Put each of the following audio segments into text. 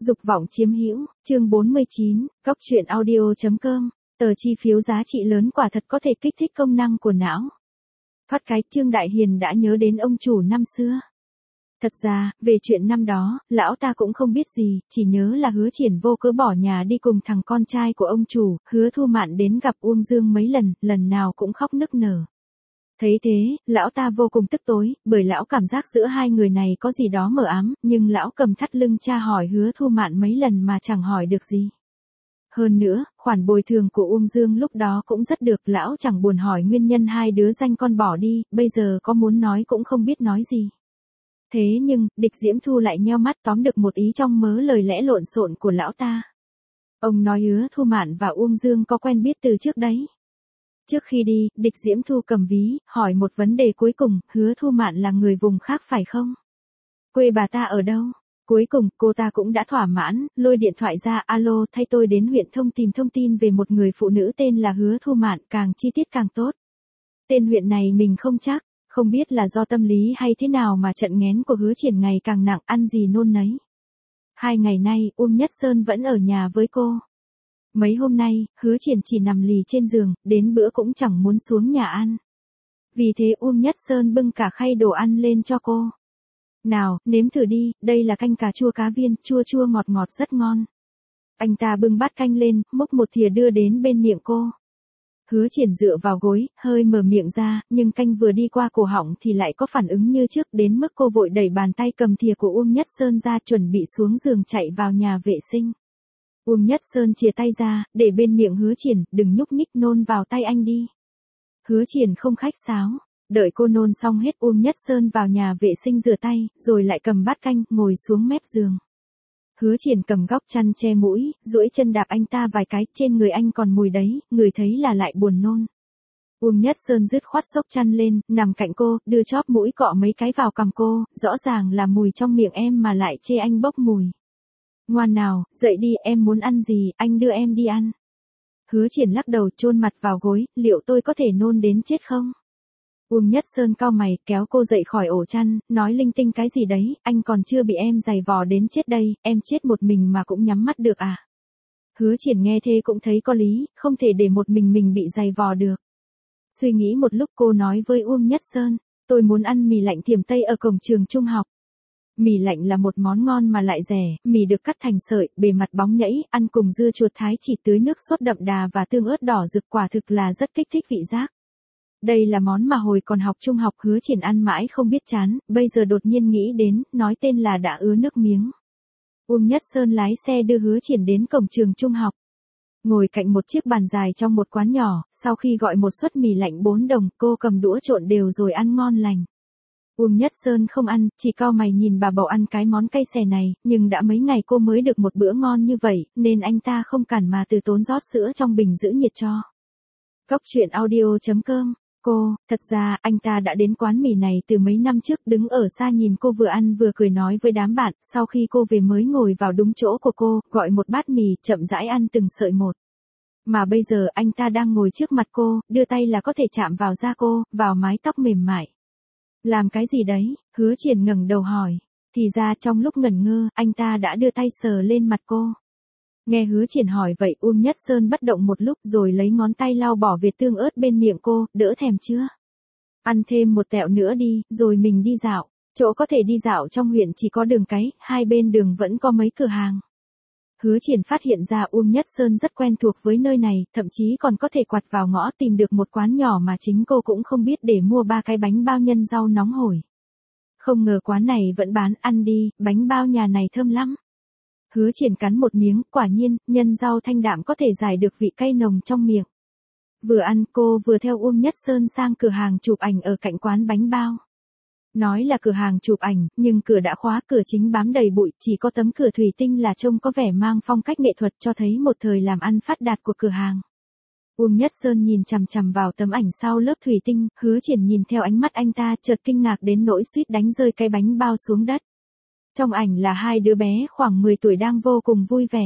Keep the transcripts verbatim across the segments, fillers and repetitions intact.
Dục vọng chiếm hữu, chương bốn mươi chín, góc truyện audio.com, tờ chi phiếu giá trị lớn quả thật có thể kích thích công năng của não. Thoát cái, Trương Đại Hiền đã nhớ đến ông chủ năm xưa. Thật ra, về chuyện năm đó, lão ta cũng không biết gì, chỉ nhớ là Hứa Triển vô cớ bỏ nhà đi cùng thằng con trai của ông chủ, Hứa Thu Mạn đến gặp Uông Dương mấy lần, lần nào cũng khóc nức nở. Thấy thế, lão ta vô cùng tức tối, bởi lão cảm giác giữa hai người này có gì đó mờ ám, nhưng lão cầm thắt lưng tra hỏi Hứa Thu Mạn mấy lần mà chẳng hỏi được gì. Hơn nữa, khoản bồi thường của Uông Dương lúc đó cũng rất được, lão chẳng buồn hỏi nguyên nhân hai đứa danh con bỏ đi, bây giờ có muốn nói cũng không biết nói gì. Thế nhưng, Địch Diễm Thu lại nheo mắt tóm được một ý trong mớ lời lẽ lộn xộn của lão ta. Ông nói Hứa Thu Mạn và Uông Dương có quen biết từ trước đấy. Trước khi đi, Địch Diễm Thu cầm ví, hỏi một vấn đề cuối cùng, Hứa Thu Mạn là người vùng khác phải không? Quê bà ta ở đâu? Cuối cùng, cô ta cũng đã thỏa mãn, lôi điện thoại ra, alo, thay tôi đến huyện Thông tìm thông tin về một người phụ nữ tên là Hứa Thu Mạn, càng chi tiết càng tốt. Tên huyện này mình không chắc, không biết là do tâm lý hay thế nào mà trận nghén của Hứa Triển ngày càng nặng, ăn gì nôn nấy. Hai ngày nay, Uông Nhất Sơn vẫn ở nhà với cô. Mấy hôm nay, Hứa Triển chỉ nằm lì trên giường, đến bữa cũng chẳng muốn xuống nhà ăn. Vì thế Uông Nhất Sơn bưng cả khay đồ ăn lên cho cô. Nào, nếm thử đi, đây là canh cà chua cá viên, chua chua ngọt ngọt rất ngon. Anh ta bưng bát canh lên, múc một thìa đưa đến bên miệng cô. Hứa Triển dựa vào gối, hơi mở miệng ra, nhưng canh vừa đi qua cổ họng thì lại có phản ứng như trước, đến mức cô vội đẩy bàn tay cầm thìa của Uông Nhất Sơn ra, chuẩn bị xuống giường chạy vào nhà vệ sinh. Uông Nhất Sơn chìa tay ra, để bên miệng Hứa Triển, đừng nhúc nhích, nôn vào tay anh đi. Hứa Triển không khách sáo, đợi cô nôn xong hết, Uông Nhất Sơn vào nhà vệ sinh rửa tay, rồi lại cầm bát canh, ngồi xuống mép giường. Hứa Triển cầm góc chăn che mũi, duỗi chân đạp anh ta vài cái, trên người anh còn mùi đấy, người thấy là lại buồn nôn. Uông Nhất Sơn dứt khoát xốc chăn lên, nằm cạnh cô, đưa chóp mũi cọ mấy cái vào cằm cô, rõ ràng là mùi trong miệng em mà lại chê anh bốc mùi. Ngoan nào, dậy đi, em muốn ăn gì, anh đưa em đi ăn. Hứa Triển lắc đầu, chôn mặt vào gối, liệu tôi có thể nôn đến chết không? Uông Nhất Sơn cau mày, kéo cô dậy khỏi ổ chăn, nói linh tinh cái gì đấy, anh còn chưa bị em giày vò đến chết đây, em chết một mình mà cũng nhắm mắt được à? Hứa Triển nghe thế cũng thấy có lý, không thể để một mình mình bị giày vò được. Suy nghĩ một lúc cô nói với Uông Nhất Sơn, tôi muốn ăn mì lạnh Thiểm Tây ở cổng trường trung học. Mì lạnh là một món ngon mà lại rẻ, mì được cắt thành sợi, bề mặt bóng nhẫy, ăn cùng dưa chuột thái chỉ tưới nước sốt đậm đà và tương ớt đỏ rực, quả thực là rất kích thích vị giác. Đây là món mà hồi còn học trung học Hứa Triển ăn mãi không biết chán, bây giờ đột nhiên nghĩ đến, nói tên là đã ứa nước miếng. Uông Nhất Sơn lái xe đưa Hứa Triển đến cổng trường trung học. Ngồi cạnh một chiếc bàn dài trong một quán nhỏ, sau khi gọi một suất mì lạnh bốn đồng, cô cầm đũa trộn đều rồi ăn ngon lành. Uông Nhất Sơn không ăn, chỉ cau mày nhìn bà bầu ăn cái món cay xè này, nhưng đã mấy ngày cô mới được một bữa ngon như vậy, nên anh ta không cản mà từ tốn rót sữa trong bình giữ nhiệt cho. Góc truyện audio.com. Cô, thật ra, anh ta đã đến quán mì này từ mấy năm trước, đứng ở xa nhìn cô vừa ăn vừa cười nói với đám bạn, sau khi cô về mới ngồi vào đúng chỗ của cô, gọi một bát mì, chậm rãi ăn từng sợi một. Mà bây giờ anh ta đang ngồi trước mặt cô, đưa tay là có thể chạm vào da cô, vào mái tóc mềm mại. Làm cái gì đấy? Hứa Triển ngẩng đầu hỏi. Thì ra trong lúc ngẩn ngơ, anh ta đã đưa tay sờ lên mặt cô. Nghe Hứa Triển hỏi vậy, Uông Nhất Sơn bất động một lúc rồi lấy ngón tay lau bỏ việt tương ớt bên miệng cô, đỡ thèm chưa? Ăn thêm một tẹo nữa đi, rồi mình đi dạo. Chỗ có thể đi dạo trong huyện chỉ có đường cái, hai bên đường vẫn có mấy cửa hàng. Hứa Triển phát hiện ra Uông Nhất Sơn rất quen thuộc với nơi này, thậm chí còn có thể quặt vào ngõ tìm được một quán nhỏ mà chính cô cũng không biết để mua ba cái bánh bao nhân rau nóng hổi. Không ngờ quán này vẫn bán, ăn đi, bánh bao nhà này thơm lắm. Hứa Triển cắn một miếng, quả nhiên, nhân rau thanh đạm có thể giải được vị cay nồng trong miệng. Vừa ăn cô vừa theo Uông Nhất Sơn sang cửa hàng chụp ảnh ở cạnh quán bánh bao. Nói là cửa hàng chụp ảnh, nhưng cửa đã khóa, cửa chính bám đầy bụi, chỉ có tấm cửa thủy tinh là trông có vẻ mang phong cách nghệ thuật, cho thấy một thời làm ăn phát đạt của cửa hàng. Uông Nhất Sơn nhìn chằm chằm vào tấm ảnh sau lớp thủy tinh, Hứa Triển nhìn theo ánh mắt anh ta, chợt kinh ngạc đến nỗi suýt đánh rơi cái bánh bao xuống đất. Trong ảnh là hai đứa bé khoảng mười tuổi đang vô cùng vui vẻ.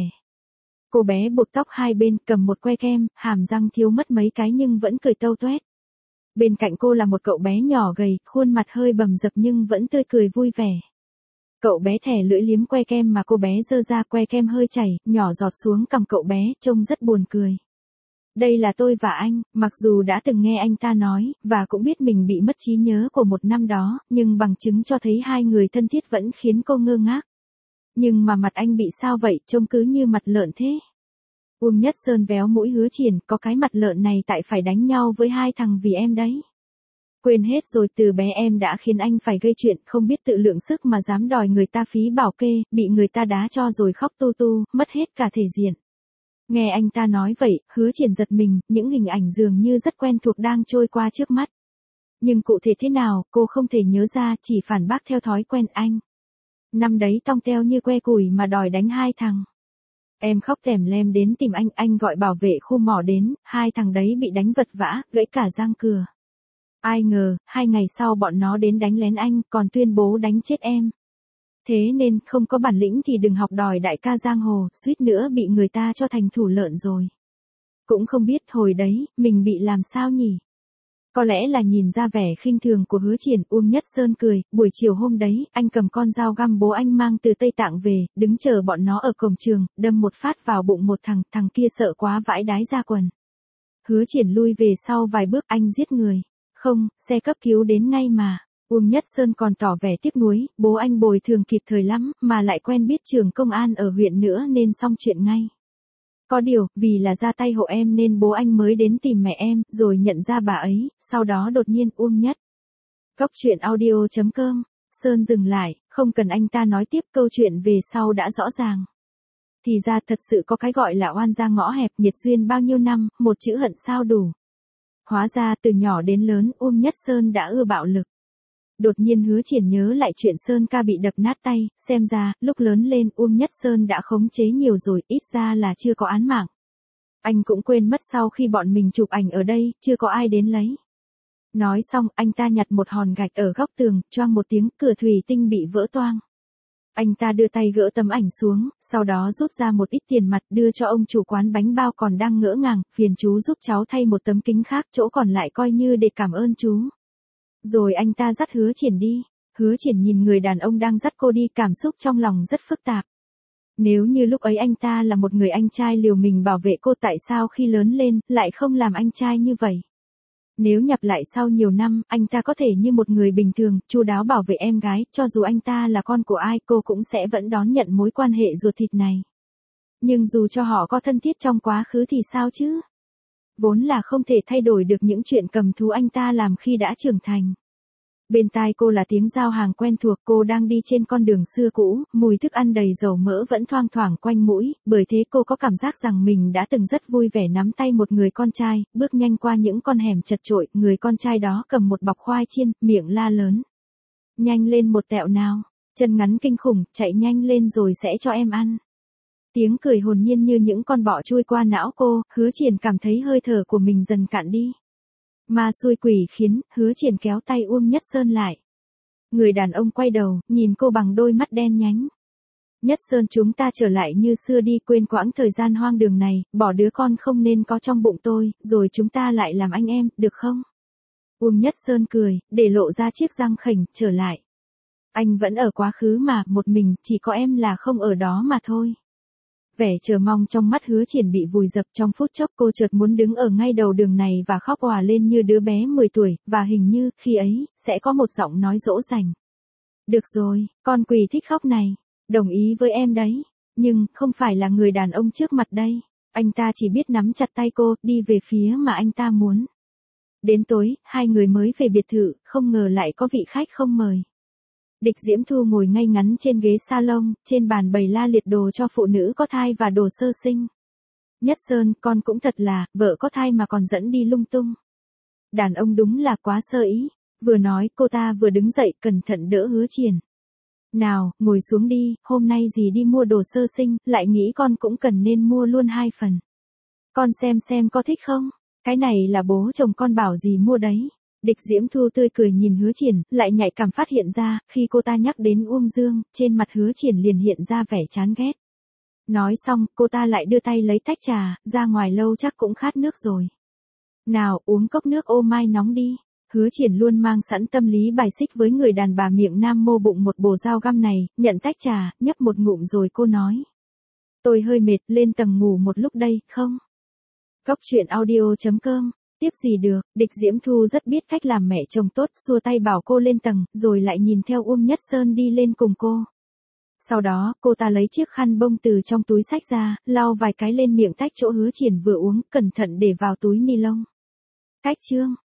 Cô bé buộc tóc hai bên, cầm một que kem, hàm răng thiếu mất mấy cái nhưng vẫn cười tâu toét. Bên cạnh cô là một cậu bé nhỏ gầy, khuôn mặt hơi bầm dập nhưng vẫn tươi cười vui vẻ. Cậu bé thè lưỡi liếm que kem mà cô bé giơ ra, que kem hơi chảy, nhỏ giọt xuống cằm cậu bé, trông rất buồn cười. Đây là tôi và anh, mặc dù đã từng nghe anh ta nói, và cũng biết mình bị mất trí nhớ của một năm đó, nhưng bằng chứng cho thấy hai người thân thiết vẫn khiến cô ngơ ngác. Nhưng mà mặt anh bị sao vậy, trông cứ như mặt lợn thế. Uông Nhất Sơn véo mũi Hứa Triển, có cái mặt lợn này tại phải đánh nhau với hai thằng vì em đấy. Quên hết rồi, từ bé em đã khiến anh phải gây chuyện, không biết tự lượng sức mà dám đòi người ta phí bảo kê, bị người ta đá cho rồi khóc tu tu, mất hết cả thể diện. Nghe anh ta nói vậy, Hứa Triển giật mình, những hình ảnh dường như rất quen thuộc đang trôi qua trước mắt. Nhưng cụ thể thế nào, cô không thể nhớ ra, chỉ phản bác theo thói quen anh. Năm đấy tong teo như que củi mà đòi đánh hai thằng. Em khóc tèm lem đến tìm anh, anh gọi bảo vệ khu mỏ đến, hai thằng đấy bị đánh vật vã, gãy cả răng cừa. Ai ngờ, hai ngày sau bọn nó đến đánh lén anh, còn tuyên bố đánh chết em. Thế nên, không có bản lĩnh thì đừng học đòi đại ca giang hồ, suýt nữa bị người ta cho thành thủ lợn rồi. Cũng không biết hồi đấy, mình bị làm sao nhỉ? Có lẽ là nhìn ra vẻ khinh thường của Hứa Triển, Uông Nhất Sơn cười, buổi chiều hôm đấy, anh cầm con dao găm bố anh mang từ Tây Tạng về, đứng chờ bọn nó ở cổng trường, đâm một phát vào bụng một thằng, thằng kia sợ quá vãi đái ra quần. Hứa Triển lui về sau vài bước, anh giết người. Không, xe cấp cứu đến ngay mà. Uông Nhất Sơn còn tỏ vẻ tiếc nuối, bố anh bồi thường kịp thời lắm, mà lại quen biết trường công an ở huyện nữa nên xong chuyện ngay. Có điều, vì là ra tay hộ em nên bố anh mới đến tìm mẹ em, rồi nhận ra bà ấy, sau đó đột nhiên Uông Nhất. Cóc truyện audio chấm com, Sơn dừng lại, không cần anh ta nói tiếp, câu chuyện về sau đã rõ ràng. Thì ra thật sự có cái gọi là oan gia ngõ hẹp, nhiệt duyên bao nhiêu năm, một chữ hận sao đủ. Hóa ra từ nhỏ đến lớn, Uông Nhất Sơn đã ưa bạo lực. Đột nhiên Hứa Triển nhớ lại chuyện Sơn ca bị đập nát tay, xem ra, lúc lớn lên Uông Nhất Sơn đã khống chế nhiều rồi, ít ra là chưa có án mạng. Anh cũng quên mất sau khi bọn mình chụp ảnh ở đây, chưa có ai đến lấy. Nói xong, anh ta nhặt một hòn gạch ở góc tường, choang một tiếng, cửa thủy tinh bị vỡ toang. Anh ta đưa tay gỡ tấm ảnh xuống, sau đó rút ra một ít tiền mặt đưa cho ông chủ quán bánh bao còn đang ngỡ ngàng, phiền chú giúp cháu thay một tấm kính khác, chỗ còn lại coi như để cảm ơn chú. Rồi anh ta dắt Hứa Triển đi. Hứa Triển nhìn người đàn ông đang dắt cô đi, cảm xúc trong lòng rất phức tạp. Nếu như lúc ấy anh ta là một người anh trai liều mình bảo vệ cô, tại sao khi lớn lên, lại không làm anh trai như vậy? Nếu nhập lại sau nhiều năm, anh ta có thể như một người bình thường, chu đáo bảo vệ em gái, cho dù anh ta là con của ai, cô cũng sẽ vẫn đón nhận mối quan hệ ruột thịt này. Nhưng dù cho họ có thân thiết trong quá khứ thì sao chứ? Vốn là không thể thay đổi được những chuyện cầm thú anh ta làm khi đã trưởng thành. Bên tai cô là tiếng giao hàng quen thuộc, cô đang đi trên con đường xưa cũ, mùi thức ăn đầy dầu mỡ vẫn thoang thoảng quanh mũi, bởi thế cô có cảm giác rằng mình đã từng rất vui vẻ nắm tay một người con trai, bước nhanh qua những con hẻm chật chội, người con trai đó cầm một bọc khoai chiên, miệng la lớn. Nhanh lên một tẹo nào, chân ngắn kinh khủng, chạy nhanh lên rồi sẽ cho em ăn. Tiếng cười hồn nhiên như những con bọ chui qua não cô, Hứa Triển cảm thấy hơi thở của mình dần cạn đi. Ma xui quỷ khiến, Hứa Triển kéo tay Uông Nhất Sơn lại. Người đàn ông quay đầu, nhìn cô bằng đôi mắt đen nhánh. Nhất Sơn, chúng ta trở lại như xưa đi, quên quãng thời gian hoang đường này, bỏ đứa con không nên có trong bụng tôi, rồi chúng ta lại làm anh em, được không? Uông Nhất Sơn cười, để lộ ra chiếc răng khểnh, trở lại. Anh vẫn ở quá khứ mà, một mình, chỉ có em là không ở đó mà thôi. Vẻ chờ mong trong mắt Hứa Triển bị vùi dập, trong phút chốc cô chợt muốn đứng ở ngay đầu đường này và khóc òa lên như đứa bé mười tuổi, và hình như, khi ấy, sẽ có một giọng nói dỗ dành. Được rồi, con quỷ thích khóc này, đồng ý với em đấy, nhưng, không phải là người đàn ông trước mặt đây. Anh ta chỉ biết nắm chặt tay cô, đi về phía mà anh ta muốn. Đến tối, hai người mới về biệt thự, không ngờ lại có vị khách không mời. Địch Diễm Thu ngồi ngay ngắn trên ghế salon, trên bàn bày la liệt đồ cho phụ nữ có thai và đồ sơ sinh. Nhất Sơn, con cũng thật là, vợ có thai mà còn dẫn đi lung tung. Đàn ông đúng là quá sơ ý. Vừa nói, cô ta vừa đứng dậy, cẩn thận đỡ Hứa Triển. Nào, ngồi xuống đi, hôm nay dì đi mua đồ sơ sinh, lại nghĩ con cũng cần nên mua luôn hai phần. Con xem xem có thích không? Cái này là bố chồng con bảo dì mua đấy. Địch Diễm Thu tươi cười nhìn Hứa Triển, lại nhạy cảm phát hiện ra, khi cô ta nhắc đến Uông Dương, trên mặt Hứa Triển liền hiện ra vẻ chán ghét. Nói xong, cô ta lại đưa tay lấy tách trà, ra ngoài lâu chắc cũng khát nước rồi. Nào, uống cốc nước ô mai nóng đi. Hứa Triển luôn mang sẵn tâm lý bài xích với người đàn bà miệng nam mô bụng một bồ dao găm này, nhận tách trà, nhấp một ngụm rồi cô nói. Tôi hơi mệt, lên tầng ngủ một lúc đây, không? Góc truyện audio chấm com, tiếp gì được, Địch Diễm Thu rất biết cách làm mẹ chồng tốt, xua tay bảo cô lên tầng, rồi lại nhìn theo Uông Nhất Sơn đi lên cùng cô. Sau đó, cô ta lấy chiếc khăn bông từ trong túi xách ra, lau vài cái lên miệng tách chỗ Hứa Triển vừa uống, cẩn thận để vào túi ni lông. Cách chương